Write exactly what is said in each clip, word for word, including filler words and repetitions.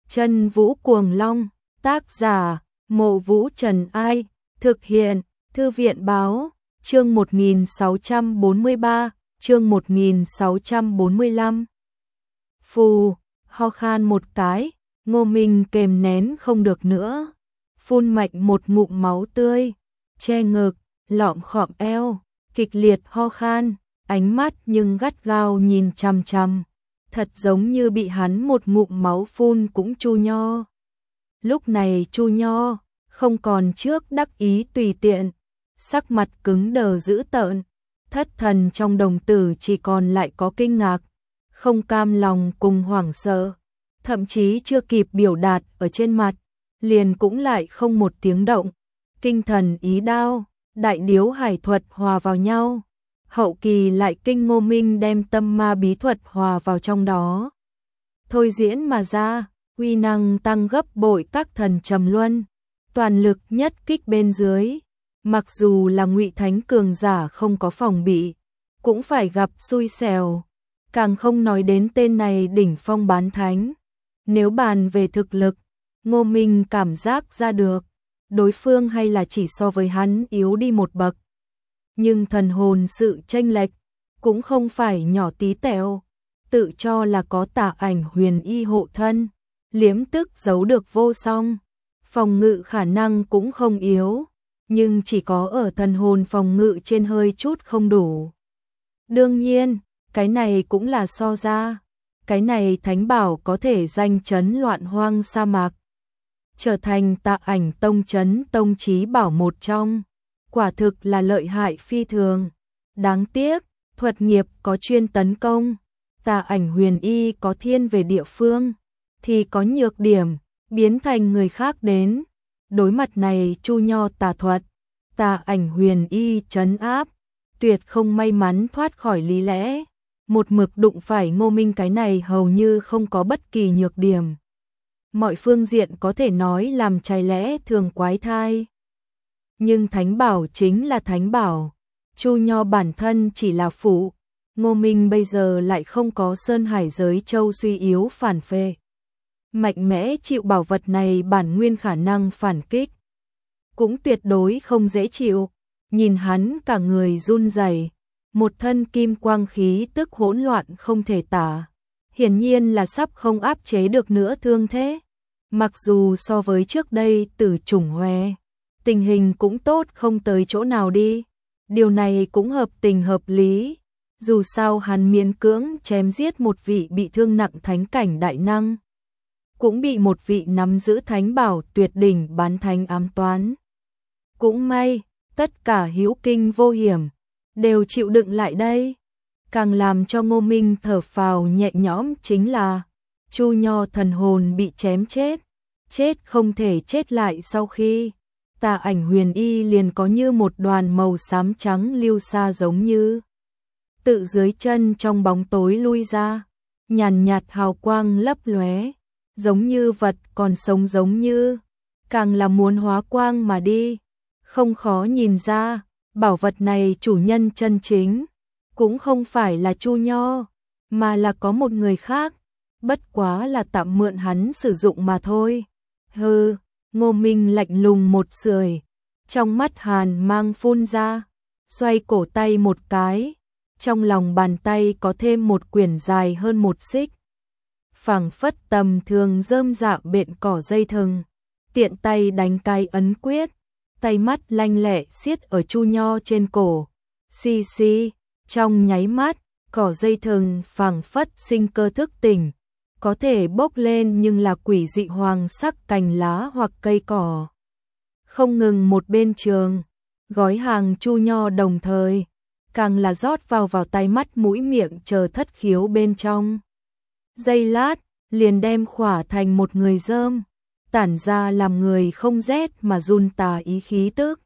Chân Vũ Cuồng Long, tác giả, Mộ Vũ Trần Ai, thực hiện, Thư viện Báo, chương một nghìn sáu trăm bốn mươi ba, chương một nghìn sáu trăm bốn mươi lăm. Phù, ho khan một cái, Ngô Minh kềm nén không được nữa, phun mạnh một ngụm máu tươi, che ngực, lọm khọm eo, kịch liệt ho khan, ánh mắt nhưng gắt gao nhìn chằm chằm, thật giống như bị hắn một ngụm máu phun cũng Chu Nho. Lúc này Chu Nho không còn trước đắc ý tùy tiện, sắc mặt cứng đờ dữ tợn, thất thần trong đồng tử chỉ còn lại có kinh ngạc, không cam lòng cùng hoảng sợ, thậm chí chưa kịp biểu đạt ở trên mặt, liền cũng lại không một tiếng động. Kinh thần ý đao, đại điếu hải thuật hòa vào nhau, hậu kỳ lại kinh Ngô Minh đem tâm ma bí thuật hòa vào trong đó, thôi diễn mà ra, uy năng tăng gấp bội các thần trầm luân, toàn lực nhất kích bên dưới, mặc dù là Ngụy Thánh cường giả không có phòng bị, cũng phải gặp xui xẻo, càng không nói đến tên này đỉnh phong bán thánh. Nếu bàn về thực lực, Ngô Minh cảm giác ra được, đối phương hay là chỉ so với hắn yếu đi một bậc. Nhưng thần hồn sự chênh lệch cũng không phải nhỏ tí tẹo, tự cho là có Tà Ảnh Huyền Y hộ thân, liếm tức giấu được vô song, phòng ngự khả năng cũng không yếu, nhưng chỉ có ở thần hồn phòng ngự trên hơi chút không đủ. Đương nhiên, cái này cũng là so ra, cái này thánh bảo có thể danh chấn loạn hoang sa mạc, trở thành Tà Ảnh tông chấn tông chí bảo một trong, quả thực là lợi hại phi thường. Đáng tiếc, thuật nghiệp có chuyên tấn công, Tà Ảnh Huyền Y có thiên về địa phương, thì có nhược điểm, biến thành người khác đến. Đối mặt này Chu Nho tà thuật, Tà Ảnh Huyền Y trấn áp, tuyệt không may mắn thoát khỏi lý lẽ, một mực đụng phải Ngô Minh cái này hầu như không có bất kỳ nhược điểm. Mọi phương diện có thể nói làm trái lẽ thường quái thai. Nhưng thánh bảo chính là thánh bảo, Chu Nho bản thân chỉ là phụ, Ngô Minh bây giờ lại không có Sơn Hải giới châu suy yếu phản phệ. Mạnh mẽ chịu bảo vật này bản nguyên khả năng phản kích, cũng tuyệt đối không dễ chịu, nhìn hắn cả người run rẩy, một thân kim quang khí tức hỗn loạn không thể tả, hiển nhiên là sắp không áp chế được nữa thương thế. Mặc dù so với trước đây Tử Chủng Hoè, tình hình cũng tốt không tới chỗ nào đi, điều này cũng hợp tình hợp lý, dù sao hắn miễn cưỡng chém giết một vị bị thương nặng thánh cảnh đại năng, cũng bị một vị nắm giữ thánh bảo tuyệt đỉnh bán thánh ám toán. Cũng may, tất cả hữu kinh vô hiểm, đều chịu đựng lại đây. Càng làm cho Ngô Minh thở phào nhẹ nhõm chính là Chu Nho thần hồn bị chém chết, chết không thể chết lại sau khi Tà Ảnh Huyền Y liền có như một đoàn màu xám trắng lưu xa giống như tự dưới chân trong bóng tối lui ra, nhàn nhạt hào quang lấp lóe, giống như vật còn sống giống như, càng là muốn hóa quang mà đi. Không khó nhìn ra, bảo vật này chủ nhân chân chính cũng không phải là Chu Nho, mà là có một người khác, bất quá là tạm mượn hắn sử dụng mà thôi. Hừ, Ngô Minh lạnh lùng một sưởi, trong mắt hàn mang phun ra, xoay cổ tay một cái, trong lòng bàn tay có thêm một quyển dài hơn một xích, phảng phất tầm thường rơm rạ bện cỏ dây thừng, tiện tay đánh cái ấn quyết, tay mắt lanh lẹ siết ở Chu Nho trên cổ, xì xì, trong nháy mắt, cỏ dây thừng phảng phất sinh cơ thức tỉnh, có thể bốc lên nhưng là quỷ dị hoàng sắc cành lá hoặc cây cỏ. Không ngừng một bên trường, gói hàng Chu Nho đồng thời, càng là rót vào vào tay mắt mũi miệng chờ thất khiếu bên trong. Giây lát, liền đem khỏa thành một người rơm, tản ra làm người không rét mà run tà ý khí tức.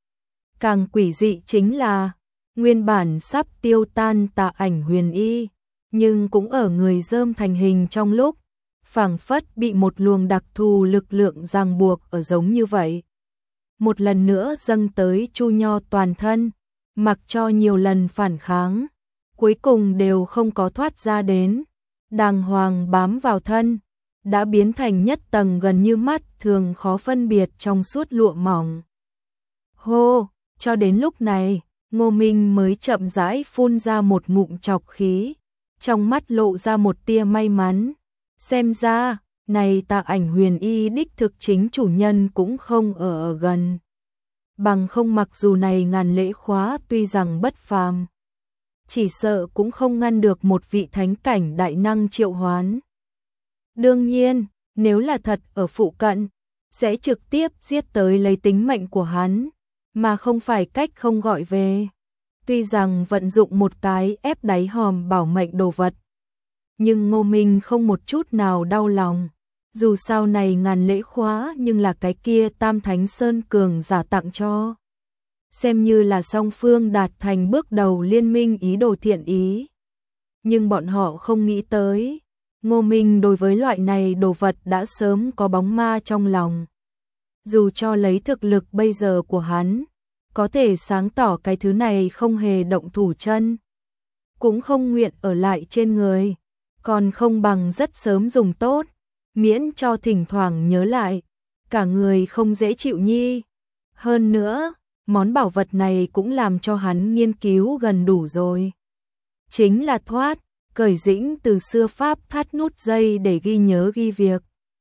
Càng quỷ dị chính là, nguyên bản sắp tiêu tan Tà Ảnh Huyền Y, nhưng cũng ở người rơm thành hình trong lúc, phảng phất bị một luồng đặc thù lực lượng ràng buộc ở giống như vậy. Một lần nữa dâng tới Chu Nho toàn thân, mặc cho nhiều lần phản kháng, cuối cùng đều không có thoát ra đến, đàng hoàng bám vào thân, đã biến thành nhất tầng gần như mắt thường khó phân biệt trong suốt lụa mỏng. Hô, cho đến lúc này, Ngô Minh mới chậm rãi phun ra một ngụm trọc khí, trong mắt lộ ra một tia may mắn. Xem ra, này Tạ Ảnh Huyền Y đích thực chính chủ nhân cũng không ở, ở gần. Bằng không mặc dù này ngàn lễ khóa tuy rằng bất phàm, chỉ sợ cũng không ngăn được một vị thánh cảnh đại năng triệu hoán. Đương nhiên, nếu là thật ở phụ cận, sẽ trực tiếp giết tới lấy tính mệnh của hắn, mà không phải cách không gọi về. Tuy rằng vận dụng một cái ép đáy hòm bảo mệnh đồ vật, nhưng Ngô Minh không một chút nào đau lòng. Dù sao này ngàn lễ khóa nhưng là cái kia Tam Thánh Sơn cường giả tặng cho. Xem như là song phương đạt thành bước đầu liên minh ý đồ thiện ý. Nhưng bọn họ không nghĩ tới, Ngô Minh đối với loại này đồ vật đã sớm có bóng ma trong lòng. Dù cho lấy thực lực bây giờ của hắn, có thể sáng tỏ cái thứ này không hề động thủ chân, cũng không nguyện ở lại trên người, còn không bằng rất sớm dùng tốt, miễn cho thỉnh thoảng nhớ lại, cả người không dễ chịu nhi. Hơn nữa, món bảo vật này cũng làm cho hắn nghiên cứu gần đủ rồi. Chính là thoát, cởi dĩnh từ xưa pháp thắt nút dây để ghi nhớ ghi việc.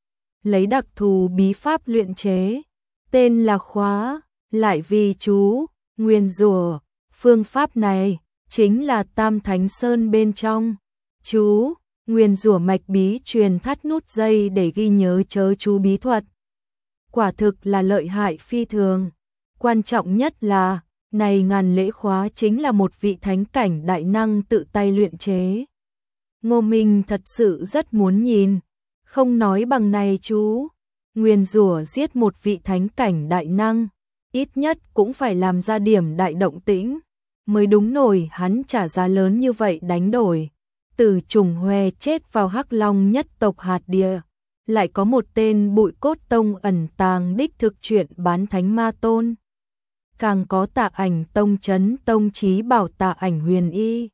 Lấy đặc thù bí pháp luyện chế, tên là khóa, lại vì chú, nguyên rủa. Phương pháp này chính là Tam Thánh Sơn bên trong chú, nguyên rủa mạch bí truyền thắt nút dây để ghi nhớ chớ chú bí thuật. Quả thực là lợi hại phi thường. Quan trọng nhất là, này ngàn lễ khóa chính là một vị thánh cảnh đại năng tự tay luyện chế. Ngô Minh thật sự rất muốn nhìn, không nói bằng này chú, nguyên rủa giết một vị thánh cảnh đại năng, ít nhất cũng phải làm ra điểm đại động tĩnh, mới đúng nổi hắn trả giá lớn như vậy đánh đổi. Từ trùng hoe chết vào Hắc Long nhất tộc hạt địa, lại có một tên Bụi Cốt Tông ẩn tàng đích thực chuyện bán thánh ma tôn. Càng có Tạ Ảnh Tông chấn tông chí bảo Tạ Ảnh Huyền Y.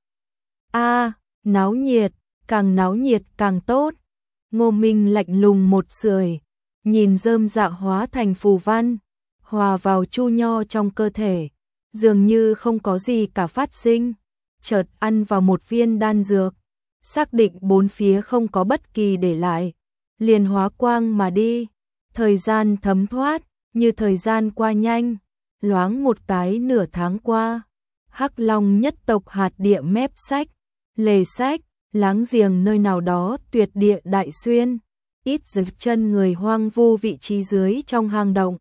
A, náo nhiệt, càng náo nhiệt càng tốt. Ngô Minh lạnh lùng một sưởi, nhìn rơm dạ hóa thành phù văn, hòa vào chu nho trong cơ thể, dường như không có gì cả phát sinh, chợt ăn vào một viên đan dược, xác định bốn phía không có bất kỳ để lại, liền hóa quang mà đi. Thời gian thấm thoát, như thời gian qua nhanh, loáng một cái nửa tháng qua. Hắc Long nhất tộc hạt địa mép sách, lề sách, láng giềng nơi nào đó tuyệt địa đại xuyên, ít dấu chân người hoang vu vị trí dưới trong hang động.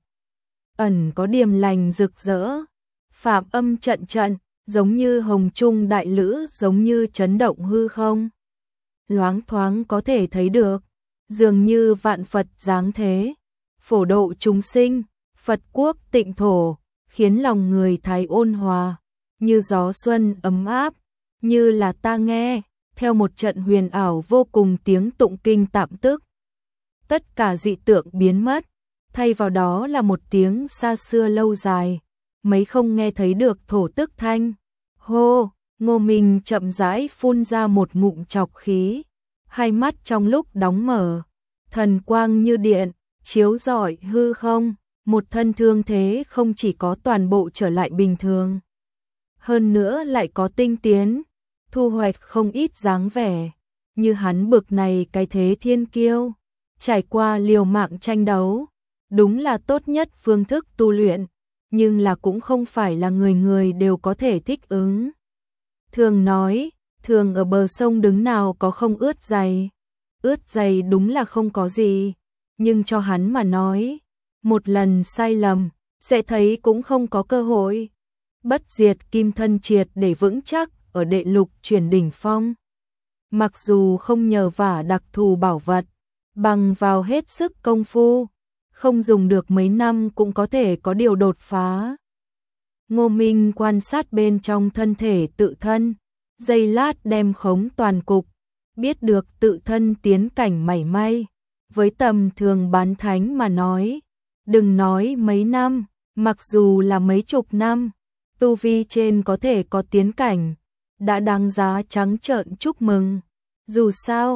Ẩn có điềm lành rực rỡ, phạm âm trận trận, giống như hồng trung đại lữ, giống như chấn động hư không. Loáng thoáng có thể thấy được, dường như vạn Phật dáng thế, phổ độ chúng sinh, Phật quốc tịnh thổ, khiến lòng người thái ôn hòa, như gió xuân ấm áp, như là ta nghe, theo một trận huyền ảo vô cùng tiếng tụng kinh tạm tức. Tất cả dị tượng biến mất, thay vào đó là một tiếng xa xưa lâu dài, mấy không nghe thấy được thổ tức thanh. Hô, Ngô Minh chậm rãi phun ra một ngụm trọc khí, hai mắt trong lúc đóng mở, thần quang như điện, chiếu rọi hư không, một thân thương thế không chỉ có toàn bộ trở lại bình thường, hơn nữa lại có tinh tiến, thu hoạch không ít dáng vẻ, như hắn bực này cái thế thiên kiêu, trải qua liều mạng tranh đấu, đúng là tốt nhất phương thức tu luyện, nhưng là cũng không phải là người người đều có thể thích ứng. Thường nói, thường ở bờ sông đứng nào có không ướt giày, ướt giày đúng là không có gì, nhưng cho hắn mà nói, một lần sai lầm, sẽ thấy cũng không có cơ hội. Bất diệt kim thân triệt để vững chắc ở đệ lục chuyển đỉnh phong. Mặc dù không nhờ vả đặc thù bảo vật, bằng vào hết sức công phu, không dùng được mấy năm cũng có thể có điều đột phá. Ngô Minh quan sát bên trong thân thể tự thân, giây lát đem khống toàn cục, biết được tự thân tiến cảnh mảy may. Với tầm thường bán thánh mà nói, đừng nói mấy năm, mặc dù là mấy chục năm, tu vi trên có thể có tiến cảnh, đã đáng giá trắng trợn chúc mừng. Dù sao,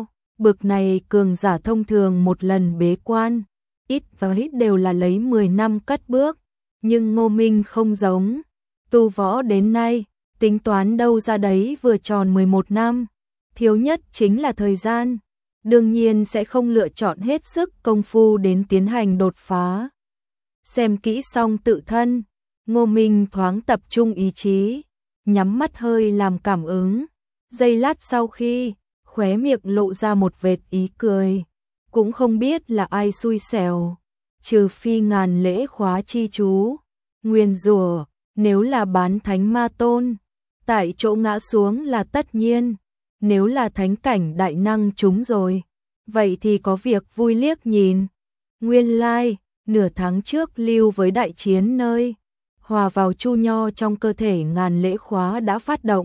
Bực này cường giả thông thường một lần bế quan, ít và ít đều là lấy mười năm cất bước, nhưng Ngô Minh không giống, tu võ đến nay, tính toán đâu ra đấy vừa tròn mười một năm, thiếu nhất chính là thời gian, đương nhiên sẽ không lựa chọn hết sức công phu đến tiến hành đột phá. Xem kỹ xong tự thân, Ngô Minh thoáng tập trung ý chí, nhắm mắt hơi làm cảm ứng, giây lát sau khi, khóe miệng lộ ra một vệt ý cười, cũng không biết là ai xui xẻo, trừ phi ngàn lễ khóa chi chú, nguyền rủa, nếu là bán thánh ma tôn, tại chỗ ngã xuống là tất nhiên, nếu là thánh cảnh đại năng chúng rồi, vậy thì có việc vui liếc nhìn. Nguyên lai, like, nửa tháng trước lưu với đại chiến nơi, hòa vào chu nho trong cơ thể ngàn lễ khóa đã phát động.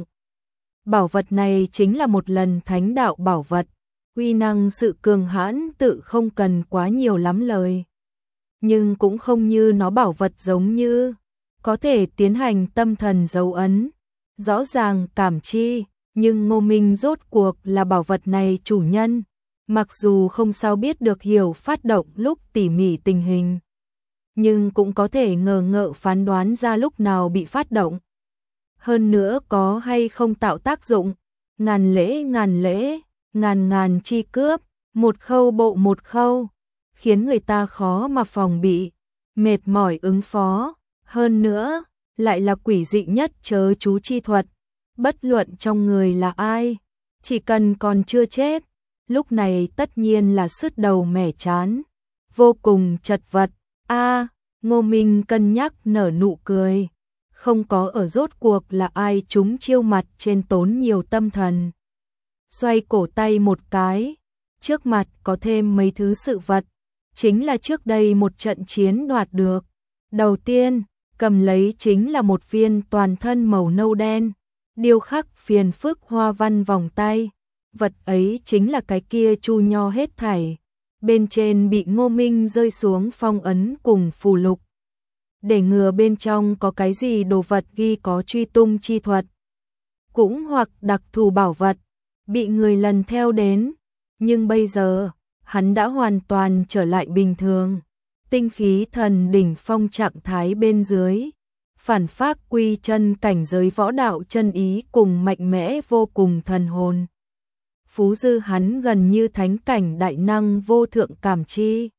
Bảo vật này chính là một lần thánh đạo bảo vật, uy năng sự cường hãn tự không cần quá nhiều lắm lời. Nhưng cũng không như nó bảo vật giống như, có thể tiến hành tâm thần dấu ấn, rõ ràng cảm chi, nhưng Ngô Minh rốt cuộc là bảo vật này chủ nhân, mặc dù không sao biết được hiểu phát động lúc tỉ mỉ tình hình, nhưng cũng có thể ngờ ngợ phán đoán ra lúc nào bị phát động. Hơn nữa có hay không tạo tác dụng, ngàn lễ ngàn lễ, ngàn ngàn chi cướp, một khâu bộ một khâu, khiến người ta khó mà phòng bị, mệt mỏi ứng phó. Hơn nữa, lại là quỷ dị nhất chớ chú chi thuật, bất luận trong người là ai, chỉ cần còn chưa chết, lúc này tất nhiên là sứt đầu mẻ chán, vô cùng chật vật. A, Ngô Minh cân nhắc nở nụ cười, không có ở rốt cuộc là ai chúng chiêu mặt trên tốn nhiều tâm thần. Xoay cổ tay một cái, trước mặt có thêm mấy thứ sự vật, chính là trước đây một trận chiến đoạt được. Đầu tiên, cầm lấy chính là một viên toàn thân màu nâu đen, điêu khắc phiền phức hoa văn vòng tay, vật ấy chính là cái kia chu nho hết thảy, bên trên bị Ngô Minh rơi xuống phong ấn cùng phù lục, để ngừa bên trong có cái gì đồ vật ghi có truy tung chi thuật, cũng hoặc đặc thù bảo vật, bị người lần theo đến, nhưng bây giờ, hắn đã hoàn toàn trở lại bình thường, tinh khí thần đỉnh phong trạng thái bên dưới, phản phác quy chân cảnh giới võ đạo chân ý cùng mạnh mẽ vô cùng thần hồn. Phú dư hắn gần như thánh cảnh đại năng vô thượng cảm chi.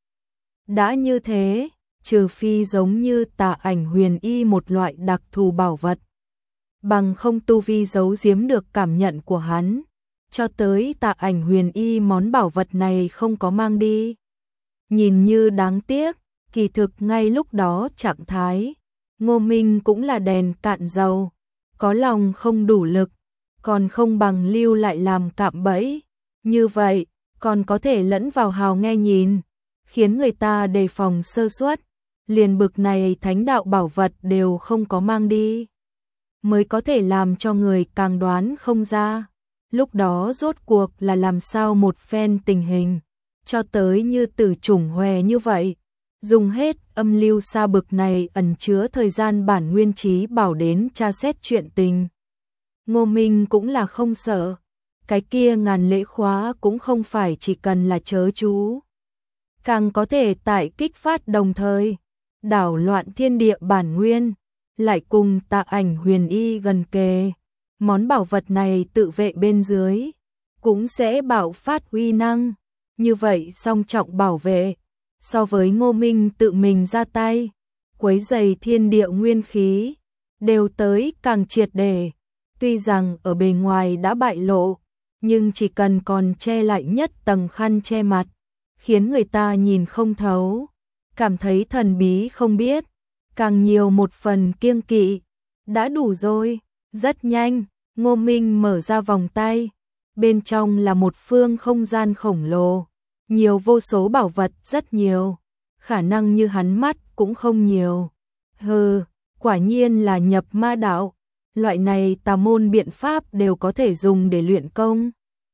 Đã như thế, trừ phi giống như Tà Ảnh Huyền Y một loại đặc thù bảo vật, bằng không tu vi giấu giếm được cảm nhận của hắn, cho tới Tà Ảnh Huyền Y món bảo vật này không có mang đi. Nhìn như đáng tiếc, kỳ thực ngay lúc đó trạng thái, Ngô Minh cũng là đèn cạn dầu, có lòng không đủ lực, còn không bằng lưu lại làm cạm bẫy, như vậy, còn có thể lẫn vào hào nghe nhìn, khiến người ta đề phòng sơ suất, liền bực này thánh đạo bảo vật đều không có mang đi, mới có thể làm cho người càng đoán không ra, lúc đó rốt cuộc là làm sao một phen tình hình, cho tới như tử chủng hòe như vậy, dùng hết âm lưu xa bực này ẩn chứa thời gian bản nguyên trí bảo đến tra xét chuyện tình. Ngô Minh cũng là không sợ, cái kia ngàn lễ khóa cũng không phải chỉ cần là chớ chú, càng có thể tại kích phát đồng thời, đảo loạn thiên địa bản nguyên, lại cùng Tà Ảnh Huyền Y gần kề, món bảo vật này tự vệ bên dưới, cũng sẽ bạo phát uy năng, như vậy song trọng bảo vệ, so với Ngô Minh tự mình ra tay, quấy rầy thiên địa nguyên khí, đều tới càng triệt để. Tuy rằng ở bề ngoài đã bại lộ, nhưng chỉ cần còn che lại nhất tầng khăn che mặt, khiến người ta nhìn không thấu, cảm thấy thần bí không biết, càng nhiều một phần kiêng kỵ, đã đủ rồi. Rất nhanh, Ngô Minh mở ra vòng tay, bên trong là một phương không gian khổng lồ, nhiều vô số bảo vật rất nhiều, khả năng như hắn mắt cũng không nhiều. Hừ, quả nhiên là nhập ma đạo. Loại này tà môn biện pháp đều có thể dùng để luyện công.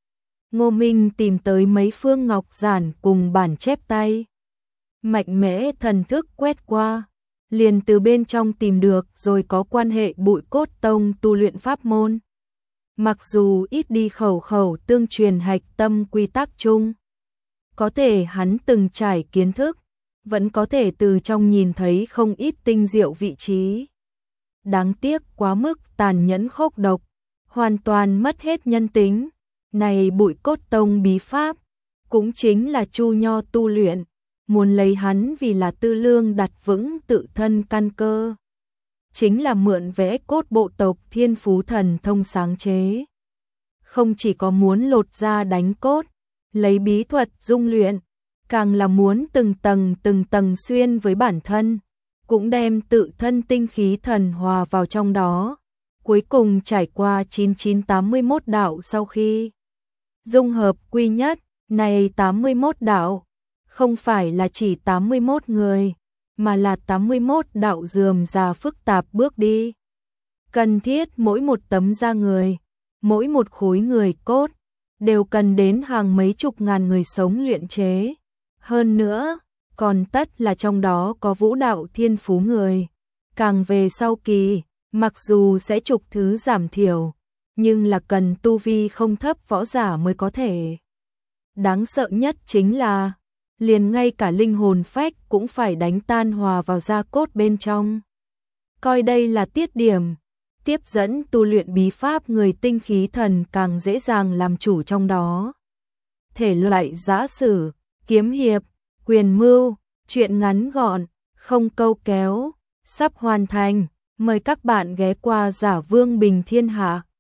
Ngô Minh tìm tới mấy phương ngọc giản cùng bản chép tay. Mạnh mẽ thần thức quét qua, liền từ bên trong tìm được rồi có quan hệ Bụi Cốt Tông tu luyện pháp môn. mặc dù ít đi khẩu khẩu tương truyền hạch tâm quy tắc chung. Có thể hắn từng trải kiến thức, vẫn có thể từ trong nhìn thấy không ít tinh diệu vị trí. Đáng tiếc quá mức tàn nhẫn khốc độc, hoàn toàn mất hết nhân tính. Này Bụi Cốt Tông bí pháp, cũng chính là Chu Nho tu luyện, muốn lấy hắn vì là tư lương đặt vững tự thân căn cơ. Chính là mượn vẽ cốt bộ tộc Thiên Phú Thần Thông sáng chế. Không chỉ có muốn lột da đánh cốt, lấy bí thuật dung luyện, càng là muốn từng tầng từng tầng xuyên với bản thân, cũng đem tự thân tinh khí thần hòa vào trong đó. Cuối cùng trải qua chín nghìn chín trăm tám mươi mốt đạo sau khi dung hợp quy nhất, này tám mươi mốt đạo, không phải là chỉ tám mươi mốt người, mà là tám mươi mốt đạo rườm rà phức tạp bước đi. Cần thiết mỗi một tấm da người, mỗi một khối người cốt, đều cần đến hàng mấy chục ngàn người sống luyện chế. Hơn nữa, còn tất là trong đó có vũ đạo thiên phú người. Càng về sau kỳ, mặc dù sẽ trục thứ giảm thiểu, nhưng là cần tu vi không thấp võ giả mới có thể. Đáng sợ nhất chính là, liền ngay cả linh hồn phách cũng phải đánh tan hòa vào da cốt bên trong. Coi đây là tiết điểm, tiếp dẫn tu luyện bí pháp người tinh khí thần càng dễ dàng làm chủ trong đó. Thể loại giã sử, kiếm hiệp, quyền mưu, truyện ngắn gọn, không câu kéo, sắp hoàn thành. Mời các bạn ghé qua Giả Vương Bình Thiên Hạ.